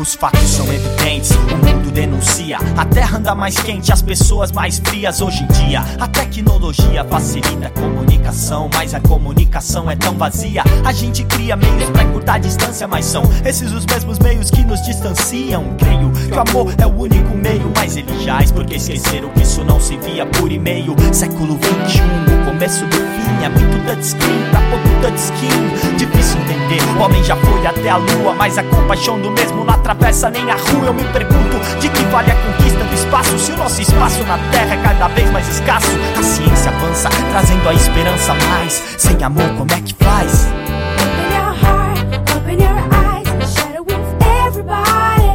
Os fatos são evidentes, o mundo denuncia. A terra anda mais quente, as pessoas mais frias hoje em dia. A tecnologia facilita a comunicação, mas a comunicação é tão vazia. A gente cria meios pra encurtar a distância, mas são esses os mesmos meios que nos distanciam. Creio que o amor é o único meio mais eficaz, porque esqueceram que isso não se via por e-mail. Século XXI, o começo do fim, é muito touchscreen pra pouco touchscreen. Difícil entender, o homem já foi até a lua, mas a compaixão do mesmo não atravessa nem a rua. Eu me pergunto, de que vale a conquista do espaço, se o nosso espaço na terra é cada vez mais escasso? A ciência avança, trazendo a esperança mais. Sem amor, como é que faz? Open your heart, open your eyes, share it with everybody.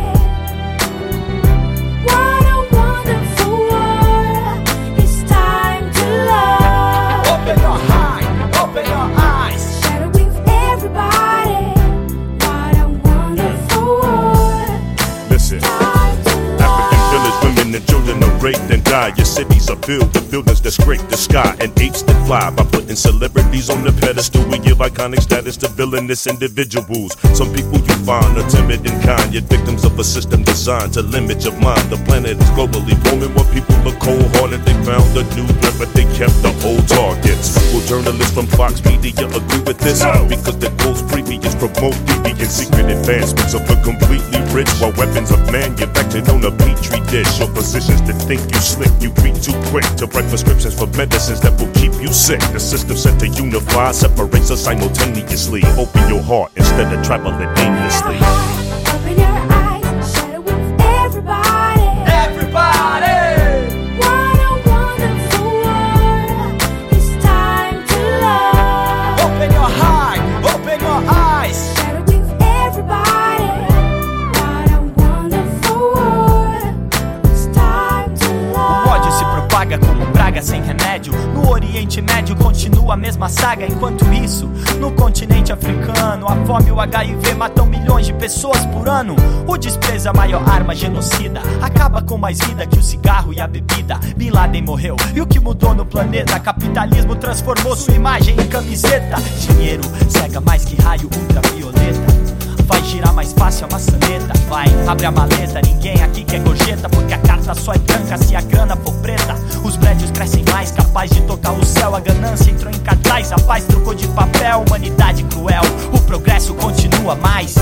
What a wonderful world, it's time to love. Open your heart, open your eyes. Share it with everybody. What a wonderful world. Listen, African village women and children are raped and die. Your cities are filled with buildings that scrape the sky and apes that fly. By putting celebrities on the pedestal, we give iconic status to villainous individuals. Some people you find are timid and kind, yet victims of a system designed to limit your mind. The planet is globally warming while people look cold-hearted. They found a new threat, but they kept the old targets. Will journalists from Fox Media agree with this? Because the goals previous promote deviant secret advancements of the completely rich, while weapons are manufactured on a petri dish. Your positions that think you slick, you read too quick to write prescriptions for medicines that will keep you sick. The system set to unify separates us simultaneously. Open your heart instead of traveling aimlessly. Open your eyes, share it with everybody. Everybody! What a wonderful world, it's time to love. Open your heart, open your eyes. Share it with everybody. What a wonderful world, it's time to O ódio se love. propaga como praga sem remédio. No Oriente Médio continua a mesma saga. Enquanto isso, no continente africano, a fome e o HIV matam milhões de pessoas por ano. O desprezo é a maior arma genocida, acaba com mais vida que o cigarro e a bebida. Bin Laden morreu, e o que mudou no planeta? Capitalismo transformou sua imagem em camiseta. Dinheiro cega mais que raio ultravioleta. Vai girar mais fácil a maçaneta. Vai, abre a maleta, ninguém aqui quer gorjeta, porque a carta só é branca se a grana for preta. Os prédios crescem mais, capaz de tocar o céu. A ganância entrou em cartaz, a paz trocou de papel. Humanidade cruel, o progresso continua mais.